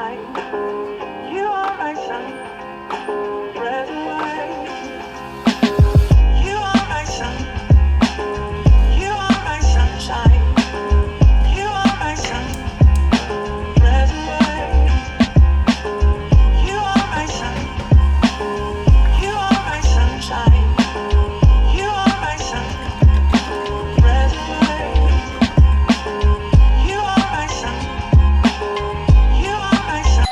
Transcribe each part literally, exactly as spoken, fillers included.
sunshine. You are my sun, red and white. You are my sun. You are my sunshine. You are my sun, red and white. You are my sun. You are my sunshine. You are my sun, red and white. You are my sun. You are my sun.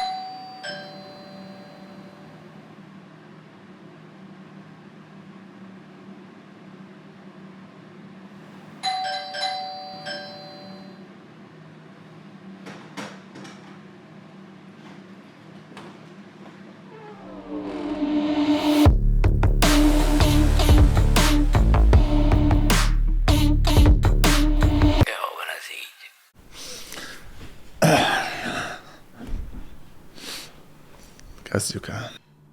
Kezdjük el.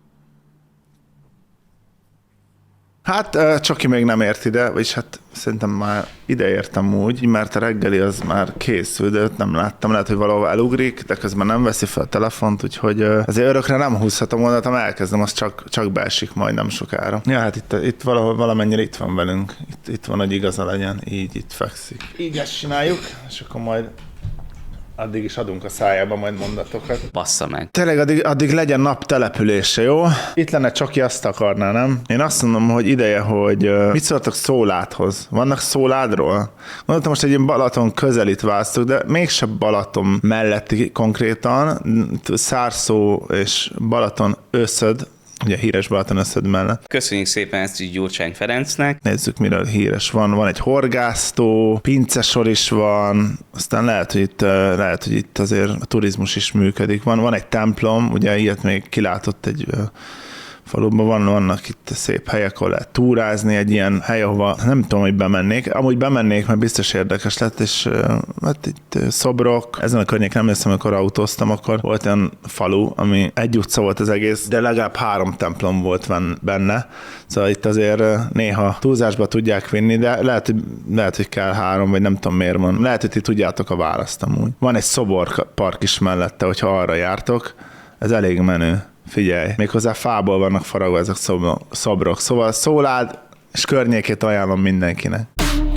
Hát ö, Csoki még nem ért ide, vagyis hát szerintem már ide értem úgy, mert a reggeli az már készül, de őt nem láttam, lehet, hogy valahol elugrik, de közben nem veszi fel a telefont, úgyhogy ö, azért örökre nem húzhatom volna, ha elkezdem, az csak, csak beesik majd nem sokára. Ja, hát itt, itt valahol valamennyire itt van velünk, itt, itt van, hogy igaza legyen, így itt fekszik. Így ezt csináljuk, és akkor majd addig is adunk a szájába majd mondatokat. Bassza meg. Tényleg addig, addig legyen nap települése, jó? Itt lenne Csoki, azt akarná, nem? Én azt mondom, hogy ideje, hogy uh, mit szóltok Szóládhoz? Vannak Szóládról? Gondoltam, most egy ilyen Balaton közelít választok, de mégse Balaton melletti konkrétan. Szárszó és Balaton összöd, ugye híres Balaton összöd mellett. Köszönjük szépen ezt így Gyurcsány Ferencnek. Nézzük, miről híres van. Van egy horgásztó, pincesor is van, aztán lehet, hogy itt, lehet, hogy itt azért a turizmus is működik. Van, van egy templom, ugye ilyet még kilátott egy faluban, van, vannak itt szép helyek, ahol lehet túrázni, egy ilyen hely, ahova nem tudom, hogy bemennék. Amúgy bemennék, mert biztos érdekes lett, és hát itt szobrok. Ezen a környéken nem hiszem, amikor autóztam, akkor volt olyan falu, ami egy utca volt az egész, de legalább három templom volt benne. Szóval itt azért néha túlzásba tudják vinni, de lehet, hogy, lehet, hogy kell három, vagy nem tudom miért van. Lehet, hogy ti tudjátok a választ amúgy. Van egy szoborpark is mellette, hogyha arra jártok. Ez elég menő. Figyelj, méghozzá fából vannak faragva ezek szobrok. Szóval Szólád és környékét ajánlom mindenkinek.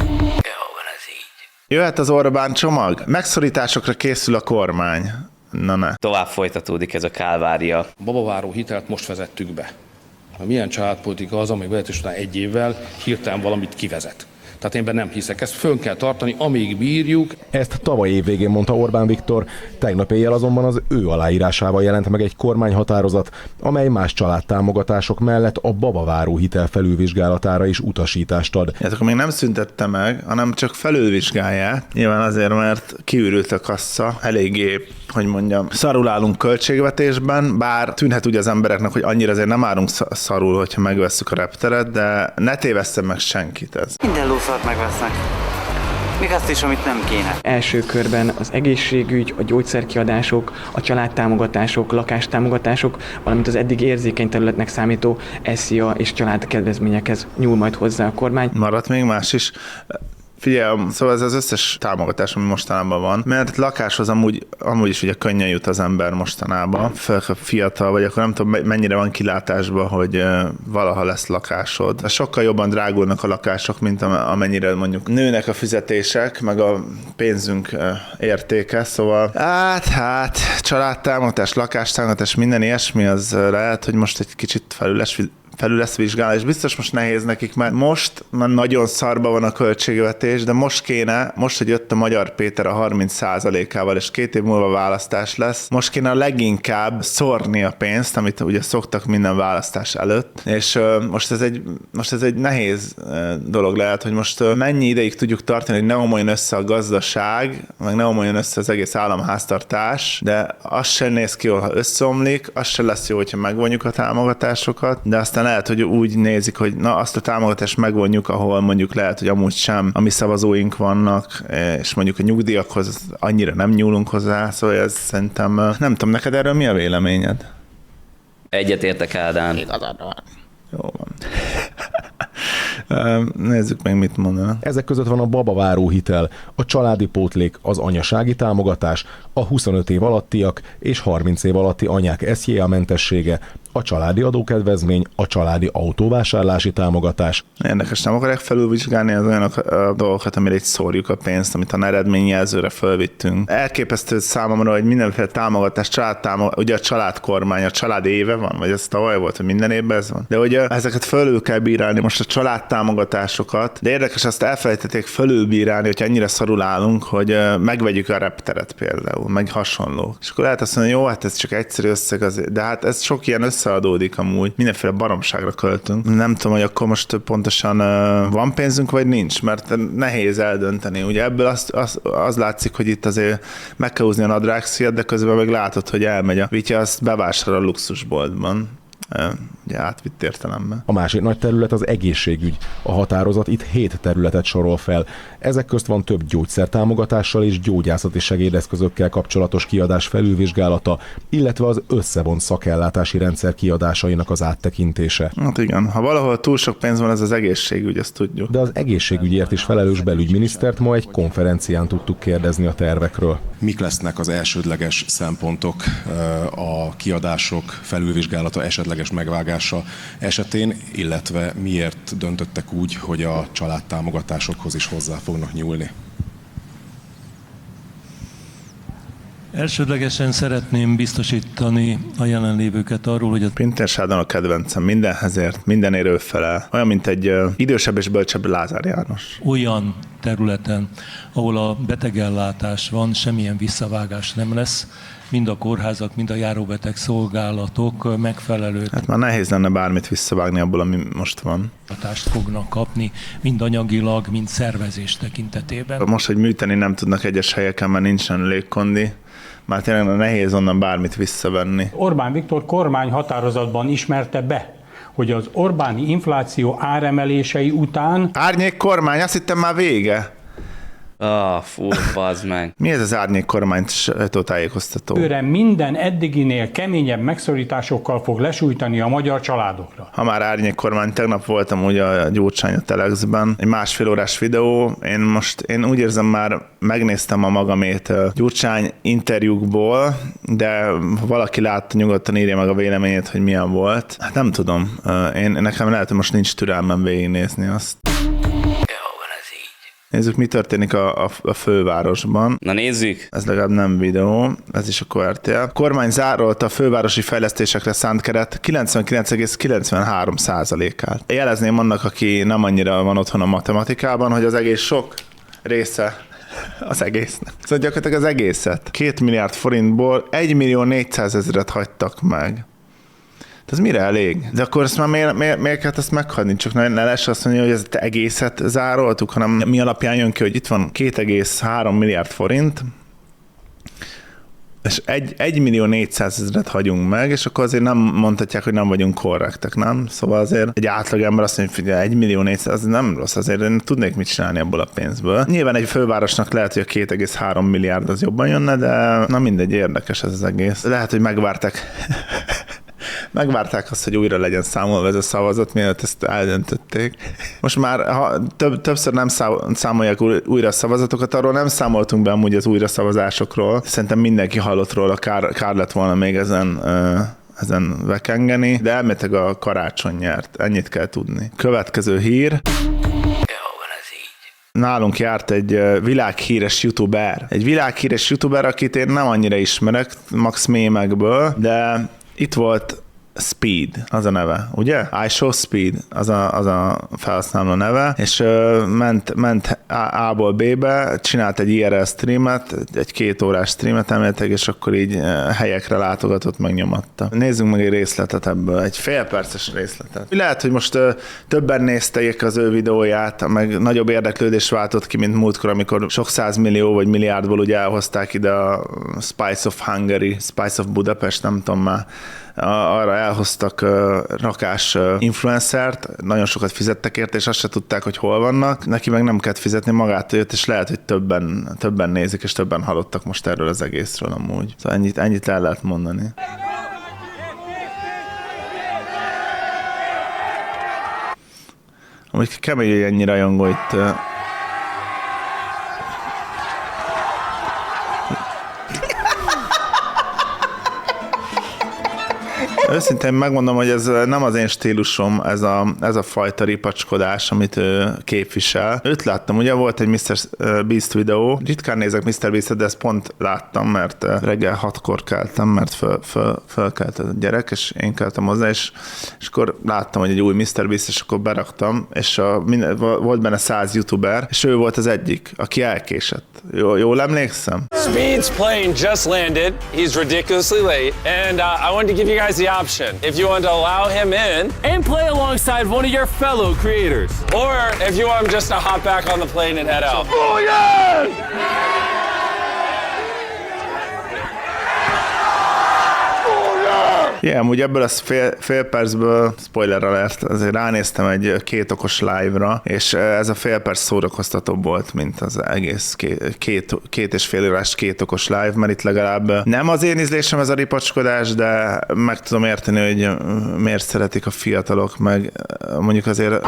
Jöhet az Orbán csomag? Megszorításokra készül a kormány. Na ne. Tovább folytatódik ez a kálvária. Babaváró hitelt most vezettük be. Milyen családpolitika az, amely vezetés után egy évvel hirtelen valamit kivezet? Tehát én benne nem hiszek, ezt fönn kell tartani, amíg bírjuk. Ezt tavaly év végén mondta Orbán Viktor, tegnap éjjel azonban az ő aláírásával jelent meg egy kormányhatározat, amely más családtámogatások mellett a babaváró hitel felülvizsgálatára is utasítást ad. Hát akkor még nem szüntette meg, hanem csak felülvizsgálják. Nyilván azért, mert kiürült a kassa, eléggé, hogy mondjam, szarul állunk költségvetésben, bár tűnhet úgy az embereknek, hogy annyira azért nem állunk szarul, hogyha megvesszük a repteret, de ne tévesszem meg senkit ez. Minden lószart megvesznek. Még azt is, amit nem kéne. Első körben az egészségügy, a gyógyszerkiadások, a családtámogatások, lakástámogatások, valamint az eddig érzékeny területnek számító SZIA és családkedvezményekhez nyúl majd hozzá a kormány. Maradt még más is. Figyelj, szóval ez az összes támogatás, ami mostanában van, mert lakáshoz amúgy, amúgy is ugye könnyen jut az ember mostanában, fiatal vagy, akkor nem tudom mennyire van kilátásban, hogy valaha lesz lakásod. Sokkal jobban drágulnak a lakások, mint amennyire mondjuk nőnek a fizetések, meg a pénzünk értéke, szóval hát, hát, családtámogatás, lakástámogatás, minden ilyesmi, az lehet, hogy most egy kicsit felüles felül lesz vizsgálni, és biztos most nehéz nekik, mert most már nagyon szarba van a költségvetés, de most kéne, most, hogy jött a Magyar Péter a harminc százalékával, és két év múlva választás lesz, most kéne a leginkább szórni a pénzt, amit ugye szoktak minden választás előtt, és uh, most, ez egy, most ez egy nehéz uh, dolog lehet, hogy most uh, mennyi ideig tudjuk tartani, hogy ne omoljon össze a gazdaság, meg ne omoljon össze az egész államháztartás, de az sem néz ki jól, ha összeomlik, az sem lesz jó, hogyha megvonjuk a támogatásokat, de aztán lehet, hogy úgy nézik, hogy na azt a támogatást megvonjuk, ahol mondjuk lehet, hogy amúgy sem a mi szavazóink vannak, és mondjuk a nyugdíjakhoz annyira nem nyúlunk hozzá, szóval ez szerintem, nem tudom, neked erről mi a véleményed? Egyetértek, Ádám. Jó van. Nézzük meg, mit mondanak. Ezek között van a babaváró hitel, a családi pótlék, az anyasági támogatás, a huszonöt év alattiak és harminc év alatti anyák es jé á mentessége, a családi adókedvezmény, a családi autóvásárlási támogatás. Érdekes, nem akarják felülvizsgálni az olyan a dolgokat, amire itt szórjuk a pénzt, amit a eredményjelzőre fölvittünk. Elképesztő számomra, hogy mindenféle támogatás, családtámogatás, ugye a családkormány, a család éve van, vagy ez tavaly volt, hogy minden évben ez van. De ugye ezeket fölül kell bírálni, most a családtámogatásokat, de érdekes, azt elfelejtették fölülbírálni, hogy ennyire szarul állunk, hogy megvegyük a repteret például, meg hasonló. És akkor lehet azt mondani, jó, hát ez csak egyszerű összeg, azért, de hát ez sok ilyen összeadódik amúgy, mindenféle baromságra költünk. Nem tudom, hogy akkor most pontosan uh, van pénzünk, vagy nincs, mert nehéz eldönteni. Ugye ebből az, az, az látszik, hogy itt azért meg kell húzni a nadrágszíjat, de közben meg látod, hogy elmegy a vitya, azt bevásárol a luxusboltban. Ugye átvitt értelemben. A másik nagy terület az egészségügy. A határozat itt hét területet sorol fel. Ezek közt van több gyógyszertámogatással és gyógyászati segédeszközökkel kapcsolatos kiadás felülvizsgálata, illetve az összevont szakellátási rendszer kiadásainak az áttekintése. Hát igen, ha valahol túl sok pénz van, ez az egészségügy, ezt tudjuk. De az egészségügyért is felelős belügyminisztert ma egy konferencián tudtuk kérdezni a tervekről. Mik lesznek az elsődleges szempontok a kiadások felülvizsgálata esetleges megvágása esetén, illetve miért döntöttek úgy, hogy a családtámogatásokhoz is hozzá fognak nyúlni? Elsődlegesen szeretném biztosítani a jelenlévőket arról, hogy a Pintér Sándor a kedvencem, mindenhez ért, mindenért ő felel. Olyan, mint egy uh, idősebb és bölcsebb Lázár János. olyan területen, ahol a betegellátás van, semmilyen visszavágás nem lesz, mind a kórházak, mind a járóbeteg szolgálatok megfelelő Hát már nehéz lenne bármit visszavágni abból, ami most van. hatást fognak kapni, mind anyagilag, mind szervezés tekintetében. Most, hogy műteni nem tudnak egyes helyeken, mert nincsen légkondi, már tényleg nehéz onnan bármit visszavenni. Orbán Viktor kormány határozatban ismerte be, hogy az Orbáni infláció áremelései után... Árnyék kormány, azt hittem már vége. Ah, fú, bazd meg. Mi ez az árnyék kormányt sajtótájékoztató? Őre minden eddiginél keményebb megszorításokkal fog lesújtani a magyar családokra. Ha már árnyék kormány, tegnap voltam ugye a Gyurcsány a Telexben, egy másfél órás videó, én most, én úgy érzem már megnéztem a magamét Gyurcsány interjúkból, de ha valaki látta, nyugodtan írja meg a véleményét, hogy milyen volt. Hát nem tudom, én, nekem lehet, hogy most nincs türelmem végignézni azt. Nézzük, mi történik a, a, a fővárosban. Na nézzük. Ez legalább nem videó, ez is a ká er té el. A kormány zárolta a fővárosi fejlesztésekre szánt keret kilencvenkilenc egész kilencvenhárom százalékát. Jelezném annak, aki nem annyira van otthon a matematikában, hogy az egész sok része az egésznek. Szóval gyakorlatilag az egészet. Két milliárd forintból egy millió négyszázezret hagytak meg. Ez mire elég? De akkor ezt már miért, miért, miért kellett ezt meghagyni? Csak ne, ne lesz azt mondani, hogy ezt egészet zároltuk, hanem mi alapján jön ki, hogy itt van két egész három milliárd forint, és egy millió négyszázezret hagyunk meg, és akkor azért nem mondhatják, hogy nem vagyunk korrektek, nem? Szóval azért egy átlagember azt mondja, hogy egy millió négyszáz, az nem rossz, azért én tudnék mit csinálni abból a pénzből. Nyilván egy fővárosnak lehet, hogy a két egész három milliárd az jobban jönne, de na mindegy, érdekes ez az egész. Lehet, hogy megvárták Megvárták azt, hogy újra legyen számolva ez a szavazat, mielőtt ezt eldöntötték. Most már ha több, többször nem számolják újra a szavazatokat, arról nem számoltunk be amúgy az újra szavazásokról. Szerintem mindenki hallott róla, kár, kár lett volna még ezen, ezen vekengeni, de elméletileg a karácsony nyert. Ennyit kell tudni. Következő hír. Nálunk járt egy világhíres youtuber. Egy világhíres youtuber, akit én nem annyira ismerek, max mémekből, de itt volt Speed, az a neve, ugye? I Show Speed, az a, az a felhasználó neve, és uh, ment, ment A-ból B-be, csinált egy I R L streamet, egy két órás streamet emeltek, és akkor így uh, helyekre látogatott, megnyomatta. Nézzünk meg egy részletet ebből, egy fél perces részletet. Lehet, hogy most uh, többen nézték az ő videóját, meg nagyobb érdeklődés váltott ki, mint múltkor, amikor sok százmillió vagy milliárdból ugye elhozták ide a Spice of Hungary, Spice of Budapest, nem tudom már, arra elhoztak uh, rakás uh, influencert, nagyon sokat fizettek érte, és azt se tudták, hogy hol vannak. Neki meg nem kellett fizetni, magától jött, és lehet, hogy többen, többen nézik, és többen hallottak most erről az egészről amúgy. Szóval ennyit, ennyit el lehet mondani. Amúgy kemény, hogy ennyi rajongó itt. Őszintén megmondom, hogy ez nem az én stílusom, ez a, ez a fajta ripacskodás, amit ő képvisel. Őt láttam, ugye volt egy miszter Beast videó, ritkán nézek miszter Beast-et, de ezt pont láttam, mert reggel hatkor keltem, mert föl, föl, fölkelt a gyerek, és én keltem hozzá, és, és akkor láttam, hogy egy új miszter Beast, és akkor beraktam, és a, minden, volt benne száz youtuber, és ő volt az egyik, aki elkésett. Jó, jól emlékszem? Speed's plane just landed. He's ridiculously late, and uh, I wanted to give you guys the option. If you want to allow him in and play alongside one of your fellow creators, or if you want him just to hop back on the plane and head out. Oh yeah! Igen, yeah, úgy ebből az fél, fél percből, spoiler alert, azért ránéztem egy két okos live-ra, és ez a fél perc szórakoztatóbb volt, mint az egész két, két, két és fél órás két okos live, mert itt legalább nem az én ízlésem ez a ripacskodás, de meg tudom érteni, hogy miért szeretik a fiatalok, meg mondjuk azért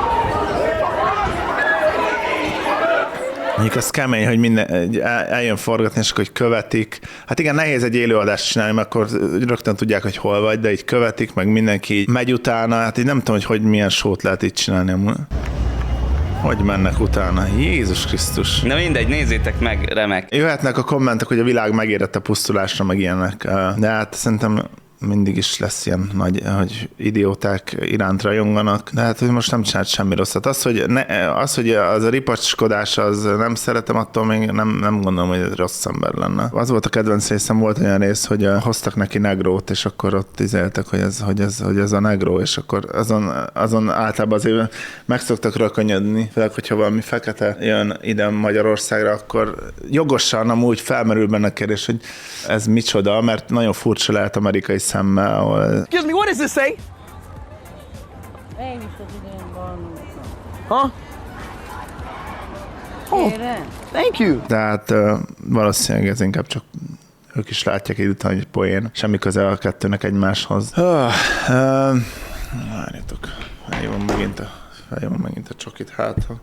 mondjuk az kemény, hogy minden, eljön forgatni, és akkor hogy követik. Hát igen, nehéz egy élőadást csinálni, mert akkor rögtön tudják, hogy hol vagy, de így követik, meg mindenki így megy utána. Hát így nem tudom, hogy, hogy milyen sót lehet így csinálni. Hogy mennek utána? Jézus Krisztus. Na mindegy, nézzétek meg, remek. Jöhetnek a kommentek, hogy a világ megérett a pusztulásra, meg ilyenek. De hát szerintem mindig is lesz ilyen nagy, hogy idióták iránt rajonganak, de hát hogy most nem csinált semmi rosszat. Az, hogy, ne, az, hogy az a ripacskodás, az nem szeretem, attól még nem, nem gondolom, hogy rossz ember lenne. Az volt a kedvenc részem, volt olyan rész, hogy hoztak neki negrót, és akkor ott izéltek, hogy ez, hogy ez, hogy ez a negró, és akkor azon, azon általában azért meg szoktak rökönyödni, főleg, hogyha valami fekete jön ide Magyarországra, akkor jogosan amúgy felmerül benne a kérdés, hogy ez micsoda, mert nagyon furcsa lehet amerikai szemmel, ahol... Excuse me, what does this say? Huh? Oh, thank you. De hát uh, valószínűleg ez inkább csak ők is látják egy után, hogy poén. Semmi köze a kettőnek egymáshoz. Uh, uh, várjatok, felhívom megint a, felhívom megint a csokit hátra.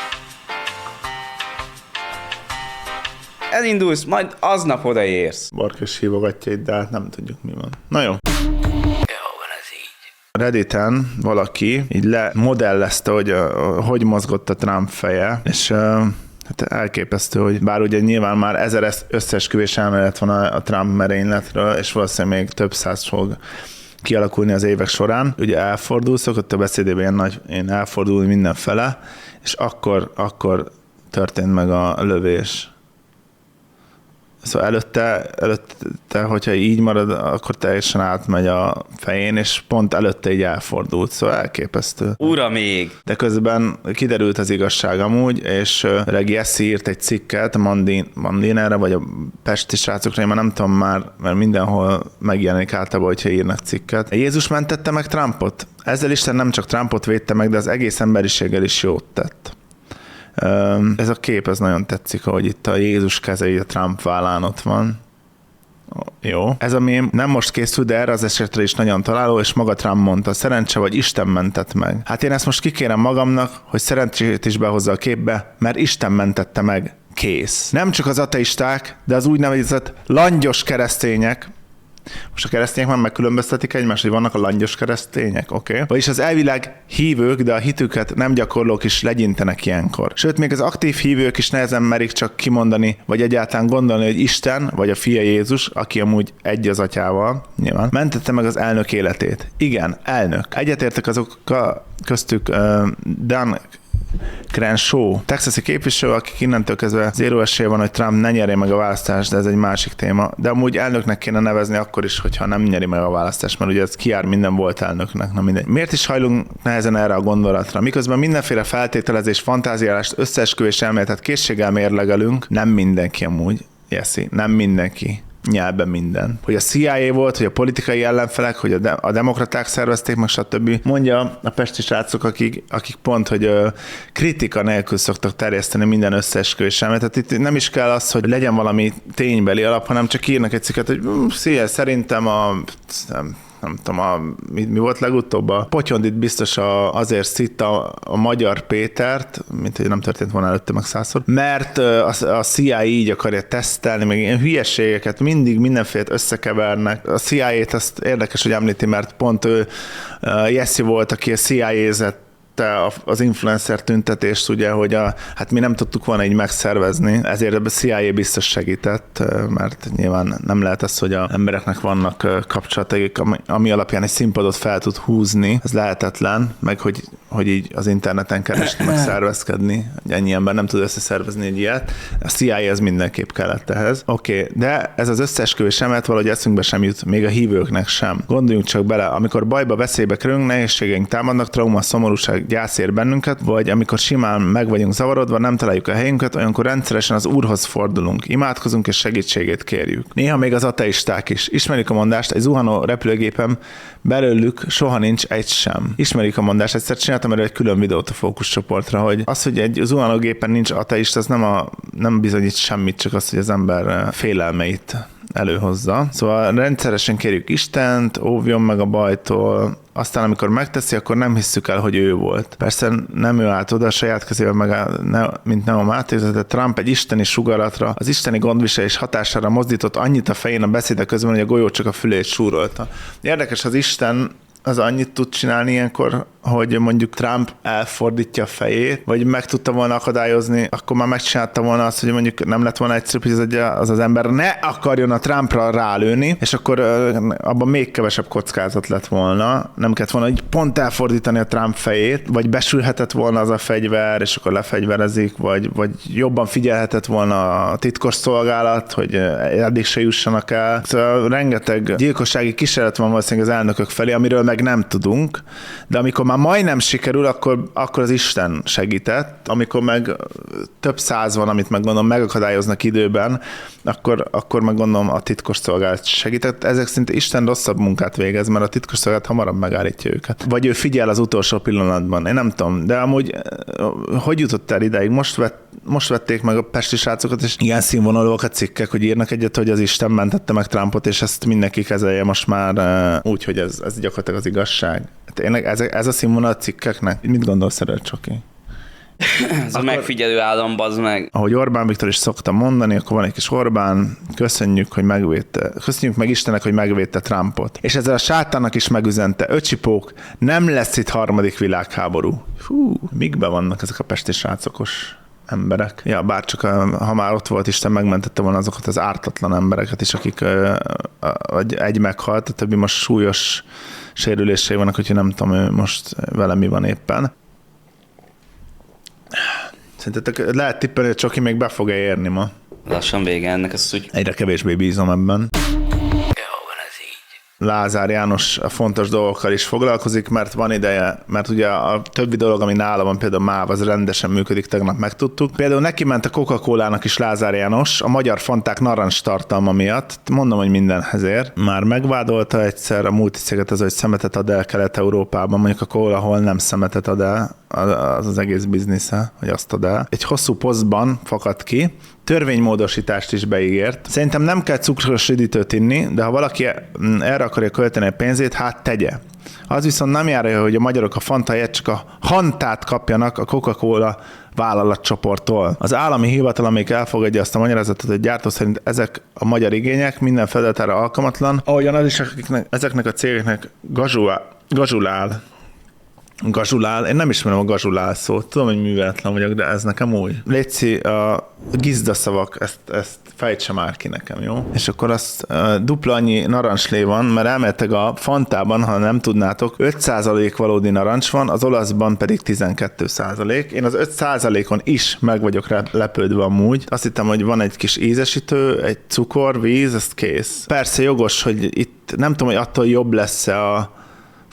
Elindulsz, majd aznap odaérsz. Barkos hívogatja itt, de hát nem tudjuk, mi van. Na jó. Redditen valaki így lemodellezte, hogy uh, hogy mozgott a Trump feje, és uh, hát elképesztő, hogy bár ugye nyilván már ezer összeesküvés elmélet van a, a Trump merényletről, és valószínűleg még több száz fog kialakulni az évek során. Ugye elfordul, szokott a beszédében ilyen nagy, én elfordulni mindenfele, és akkor, akkor történt meg a lövés. Szóval előtte, előtte, hogyha így marad, akkor teljesen átmegy a fején, és pont előtte így elfordult, szóval elképesztő. Ura még! De közben kiderült az igazság amúgy, és Regi Eszi írt egy cikket a Mandin, Mandinerre, vagy a pesti srácokra, én már nem tudom már, mert mindenhol megjelenik általában, hogyha írnak cikket. Jézus mentette meg Trumpot? Ezzel Isten nem csak Trumpot védte meg, de az egész emberiséggel is jót tett. Ez a kép, ez nagyon tetszik, ahogy itt a Jézus keze így a Trump vállán ott van. Jó. Ez a mém nem most készült, de erre az esetre is nagyon találó, és maga Trump mondta, szerencse vagy Isten mentett meg. Hát én ezt most kikérem magamnak, hogy szerencsét is behozza a képbe, mert Isten mentette meg. Kész. Nem csak az ateisták, de az úgynevezett langyos keresztények, most a keresztények már megkülönböztetik egymást, hogy vannak a langyos keresztények, oké? Okay? Vagyis az elvileg hívők, de a hitüket nem gyakorlók is legyintenek ilyenkor. Sőt, még az aktív hívők is nehezen merik csak kimondani, vagy egyáltalán gondolni, hogy Isten, vagy a fia Jézus, aki amúgy egy az atyával, nyilván, mentette meg az elnök életét. Igen, elnök. Egyetértek azokkal köztük uh, Dan Crenshaw, texasi képviselő, akik innentől kezdve zéró esélye van, hogy Trump ne nyerje meg a választást, de ez egy másik téma. De amúgy elnöknek kéne nevezni akkor is, hogyha nem nyeri meg a választást, mert ugye ez kijár minden volt elnöknek. Na mindegy. Miért is hajlunk nehezen erre a gondolatra? Miközben mindenféle feltételezés, fantáziálást, összeesküvés elméletet készséggel mérlegelünk, nem mindenki amúgy, Jesse, nem mindenki. Nyelben minden. Hogy a C I A volt, hogy a politikai ellenfelek, hogy a, de- a demokraták szervezték, meg stb. Mondja a pesti srácok, akik, akik pont, hogy ö, kritika nélkül szoktak terjeszteni minden összeesküvés elméletet. Tehát itt nem is kell az, hogy legyen valami ténybeli alap, hanem csak írnak egy cikket, hogy szia, szerintem a nem, nem tudom, a, mi, mi volt legutóbb? A Potyondit biztos a, azért szitta a Magyar Pétert, mint hogy nem történt volna előtte meg százszor, mert a, a C I A így akarja tesztelni, meg ilyen hülyeségeket mindig mindenféle összekevernek. A C I A-t azt érdekes, hogy említi, mert pont ő uh, Jesse volt, aki a C I A-zett az influencer tüntetést, ugye, hogy a, hát mi nem tudtuk volna így megszervezni, ezért a C I A biztos segített, mert nyilván nem lehet az, hogy az embereknek vannak kapcsolataik, ami, ami alapján egy színpadot fel tud húzni, ez lehetetlen, meg hogy, hogy így az interneten keresni, meg szervezkedni, ennyi ember nem tud összeszervezni egy ilyet. A C I A ez mindenképp kellett ehhez. Oké, okay, de ez az összeesküvés emet valahogy eszünkbe sem jut, még a hívőknek sem. Gondoljunk csak bele, amikor bajba, veszélybe kerülünk, nehézségeink támadnak, trauma, szomorúság, gyász ér bennünket, vagy amikor simán meg vagyunk zavarodva, nem találjuk a helyünket, olyankor rendszeresen az Úrhoz fordulunk, imádkozunk és segítségét kérjük. Néha még az ateisták is. Ismerik a mondást, egy zuhanó repülőgépem belőlük soha nincs egy sem. Ismerik a mondást, egyszer csináltam erről egy külön videót a fókuszcsoportra, hogy az, hogy egy zuhanógépen nincs ateist, az nem, a, nem bizonyít semmit, csak az, hogy az ember félelmeit előhozza. Szóval rendszeresen kérjük Istent, óvjon meg a bajtól, aztán amikor megteszi, akkor nem hisszük el, hogy ő volt. Persze nem ő állt oda, a saját kezével meg, mint Neo Máté, de Trump egy isteni sugaratra, az isteni gondviselés hatására mozdított annyit a fején a beszéde közben, hogy a golyó csak a fülét súrolta. Érdekes, az Isten az annyit tud csinálni ilyenkor, hogy mondjuk Trump elfordítja a fejét, vagy meg tudta volna akadályozni, akkor már megcsinálta volna azt, hogy mondjuk nem lett volna egyszerűbb, hogy az az ember ne akarjon a Trumpra rálőni, és akkor abban még kevesebb kockázat lett volna. Nem kellett volna így pont elfordítani a Trump fejét, vagy besülhetett volna az a fegyver, és akkor lefegyverezik, vagy, vagy jobban figyelhetett volna a titkos szolgálat, hogy eddig se jussanak el. Szóval rengeteg gyilkossági kísérlet van valószínűleg az elnökök felé, amiről meg nem tudunk, de amikor már majdnem sikerül, akkor, akkor az Isten segített, amikor meg több száz van, amit meg gondolom megakadályoznak időben, akkor, akkor meg gondolom a titkos szolgálat segített. Ezek szinte Isten rosszabb munkát végez, mert a titkos szolgálat hamarabb megállítja őket. Vagy ő figyel az utolsó pillanatban, én nem tudom, de amúgy hogy jutott el ideig? Most, vett, most vették meg a pesti srácokat, és ilyen színvonalúak a cikkek, hogy írnak egyet, hogy az Isten mentette meg Trumpot, és ezt mindenki kezelje most már úgy, hogy ez, ez gyakorlatilag az igazság. Tényleg ez, ez a színvonal a cikkeknek? Mit gondolsz erről, Csoki? Ez a megfigyelő állam, bazd meg. Ahogy Orbán Viktor is szokta mondani, akkor van egy kis Orbán, köszönjük, hogy megvédte, köszönjük meg Istennek, hogy megvédte Trumpot. És ezzel a sátánnak is megüzente, öcsipók, nem lesz itt harmadik világháború. Fú, mikben vannak ezek a pesti srácokos emberek? Ja, bár csak ha már ott volt, Isten megmentette volna azokat az ártatlan embereket is, akik egy meghalt, a többi most súlyos sérülései vannak, úgyhogy nem tudom, ő most vele mi van éppen. Szerintetek lehet tippelni, hogy Csoki még be fog-e érni ma? Lassan vége ennek, ezt úgy... Egyre kevésbé bízom ebben. Lázár János a fontos dolgokkal is foglalkozik, mert van ideje, mert ugye a többi dolog, ami nála van, például MÁV, az rendesen működik, tegnap megtudtuk. Például neki ment a Coca-Colának is Lázár János, a magyar fanták narancs tartalma miatt, mondom, hogy mindenhez ér. Már megvádolta egyszer a multicéget az, hogy szemetet ad el Kelet-Európában, mondjuk a Cola, ahol nem szemetet ad el, az az egész biznisze, hogy azt ad el. Egy hosszú posztban fakad ki, törvénymódosítást is beígért. Szerintem nem kell cukros üdítőt inni, de ha valaki erre akarja költeni a pénzét, hát tegye. Az viszont nem járja, hogy a magyarok a Fanta helyett csak a Hantát kapjanak a Coca-Cola vállalatcsoporttól. Az állami hivatal, amelyik elfogadja azt a magyarázatot, hogy gyártó szerint ezek a magyar igények minden feladatára alkalmatlan, ahogyan az is, akiknek, ezeknek a cégeknek gazsulál, gazsulál Gazsulál, én nem ismerem a gazsulál szót, tudom, hogy műveletlen vagyok, de ez nekem új. Léci, a gizdaszavak, ezt, ezt fejtse már ki nekem, jó? És akkor azt uh, dupla annyi narancslé van, mert elméletek a Fantában, ha nem tudnátok, öt százalék valódi narancs van, az olaszban pedig tizenkét százalék. Én az öt százalékon is meg vagyok lepődve amúgy. Azt hittem, hogy van egy kis ízesítő, egy cukor, víz, ez kész. Persze jogos, hogy itt nem tudom, hogy attól jobb lesz-e a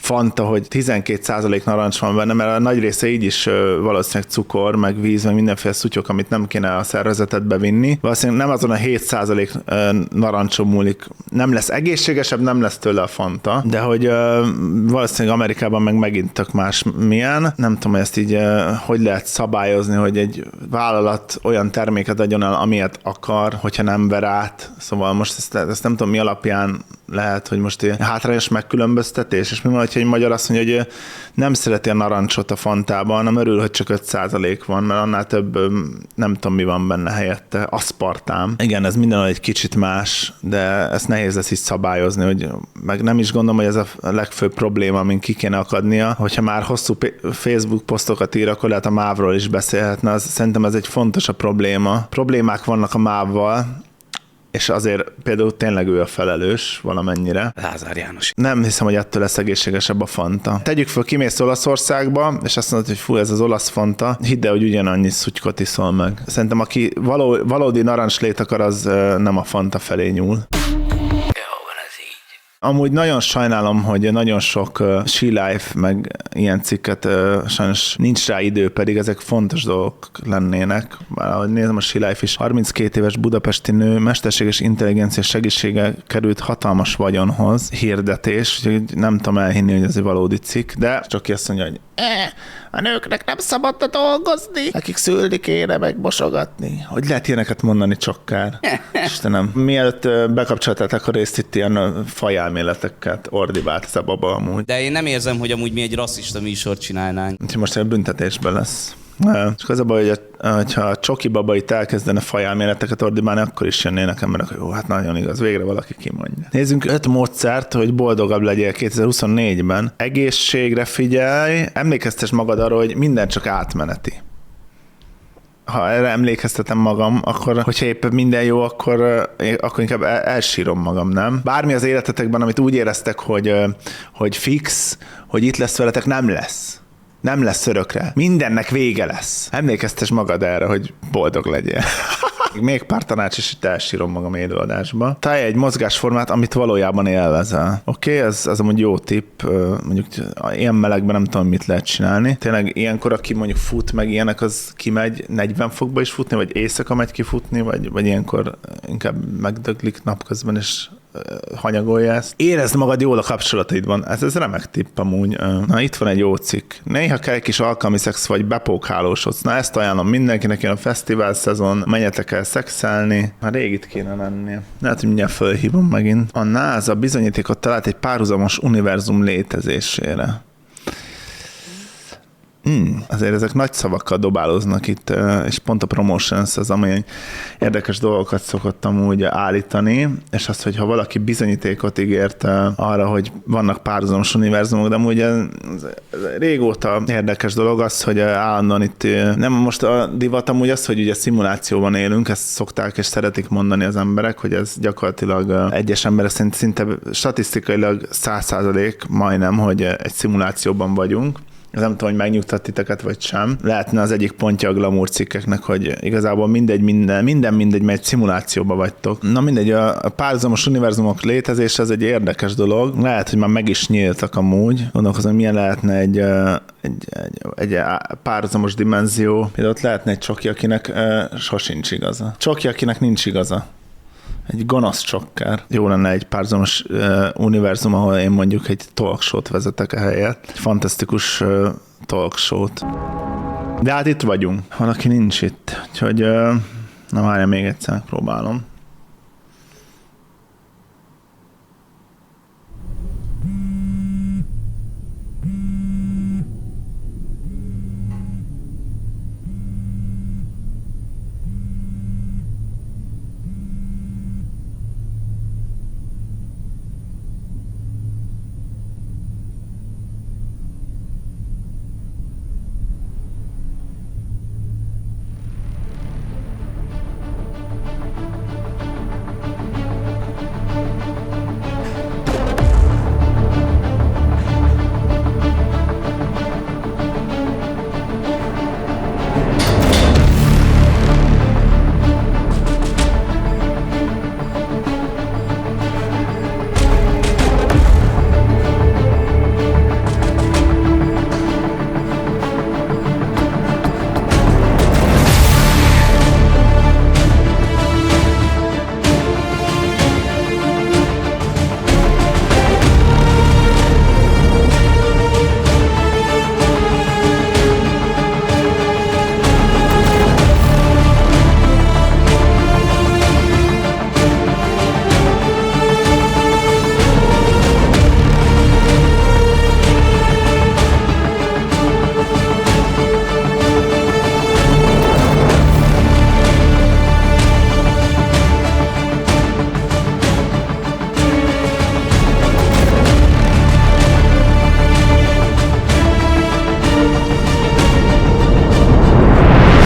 Fanta, hogy tizenkét százalék narancs van benne, mert a nagy része így is valószínűleg cukor, meg víz, meg mindenféle szutyok, amit nem kéne a szervezetedbe vinni. Valószínűleg nem azon a hét százalék narancson múlik. Nem lesz egészségesebb, nem lesz tőle a Fanta, de hogy valószínűleg Amerikában meg megint tök más milyen. Nem tudom, hogy ezt így hogy lehet szabályozni, hogy egy vállalat olyan terméket adjon el, amilyet akar, hogyha nem ver át. Szóval most ezt, ezt nem tudom, mi alapján lehet, hogy most hátrányos megkülönböztetés, és mi van, hogyha egy magyar azt mondja, hogy nem szereti a narancsot a Fantában, hanem örül, hogy csak öt százalék van, mert annál több nem tudom, mi van benne helyette. Aszpartám. Igen, ez mindenhol egy kicsit más, de ezt nehéz lesz így szabályozni, hogy meg nem is gondolom, hogy ez a legfőbb probléma, amin ki kéne akadnia. Hogyha már hosszú Facebook posztokat ír, akkor lehet a mávról is beszélhetne. Az, szerintem ez egy fontos a probléma. Problémák vannak a mávval, és azért például tényleg ő a felelős valamennyire. Lázár János. Nem hiszem, hogy ettől lesz egészségesebb a Fanta. Tegyük föl, kimész Olaszországba, és azt mondod, hogy fú, ez az olasz Fanta, hidd el, hogy ugyanannyi szutykot iszol meg. Szerintem aki való, valódi narancslét akar, az nem a Fanta felé nyúl. Amúgy nagyon sajnálom, hogy nagyon sok uh, She Life, meg ilyen cikket uh, sajnos nincs rá idő, pedig ezek fontos dolgok lennének. Ahogy nézem, a She Life is harminckét éves budapesti nő mesterséges intelligencia segítsége került hatalmas vagyonhoz, hirdetés, úgyhogy nem tudom elhinni, hogy ez egy valódi cikk, de csak ki azt mondja, hogy eh, a nőknek nem szabadna dolgozni, nekik szülni kéne, meg mosogatni. Hogy lehet ilyeneket mondani csokkár? Istenem. Mielőtt bekapcsoltátok a részt, itt ilyen fajelméleteket ordibált ez a baba amúgy. De én nem érzem, hogy amúgy mi egy rasszista műsort csinálnánk. Úgyhogy most egy büntetésben lesz. Csak az a baj, hogy ha a csoki baba itt elkezdene fajelméleteket ordibálni, akkor is jönnének emberek, hogy jó, hát nagyon igaz, végre valaki kimondja. Nézzünk öt módszert, hogy boldogabb legyél kétezer-huszonnégyben. Egészségre figyelj, emlékeztes magad arra, hogy minden csak átmeneti. Ha erre emlékeztetem magam, akkor, hogyha éppen minden jó, akkor, akkor inkább elsírom magam, nem? Bármi az életetekben, amit úgy éreztek, hogy, hogy fix, hogy itt lesz veletek, nem lesz. Nem lesz örökre. Mindennek vége lesz. Emlékeztes magad erre, hogy boldog legyél. Még pár tanács, és itt elsírom magam élőadásba. Találj egy mozgásformát, amit valójában élvezel. Oké, okay? ez, ez amúgy jó tipp. Mondjuk ilyen melegben nem tudom, mit lehet csinálni. Tényleg ilyenkor, aki mondjuk fut, meg ilyenek, az kimegy negyven fokba is futni, vagy éjszaka megy kifutni, vagy, vagy ilyenkor inkább megdöglik napközben, és hanyagolja ezt. Érezd magad jól a kapcsolataidban. Ez, ez remek tipp amúgy. Na, itt van egy jó cikk. Néha kell egy kis alkalmi szex, vagy bepókhálósodsz. Na, ezt ajánlom mindenkinek, jön a fesztivál szezon, menjetek el szexelni. Már régit kéne lennie. Lehet, hogy mindjárt fölhívom megint. A NASA bizonyítékot talált egy párhuzamos univerzum létezésére. Hmm, azért ezek nagy szavakkal dobálóznak itt, és pont a Promotions az, ami érdekes dolgokat szokottam úgy állítani, és az, hogy ha valaki bizonyítékot ígért arra, hogy vannak párhuzamos univerzumok, de amúgy ez régóta érdekes dolog az, hogy állandóan itt, nem most a divat amúgy az, hogy ugye szimulációban élünk, ezt szokták és szeretik mondani az emberek, hogy ez gyakorlatilag egyes emberek szerint szinte statisztikailag száz százalék majdnem, hogy egy szimulációban vagyunk. Ez nem tudom, hogy megnyugtat titeket, vagy sem. Lehetne az egyik pontja a glamour cikkeknek, hogy igazából mindegy, minden, minden mindegy, mert egy szimulációba vagytok. Na mindegy, a párhuzamos univerzumok létezése az egy érdekes dolog. Lehet, hogy már meg is nyíltak amúgy. Gondolkozom, hogy milyen lehetne egy, egy, egy, egy párhuzamos dimenzió. Például ott lehetne egy csoki, akinek sosincs igaza. Csoki, akinek nincs igaza. Egy gonosz csokkár. Jó lenne egy párhuzamos uh, univerzum, ahol én mondjuk egy talk show-t vezetek a helyet. Egy fantasztikus uh, talk show-t. De hát itt vagyunk. Valaki nincs itt. Úgyhogy uh, na várja, még egyszer próbálom.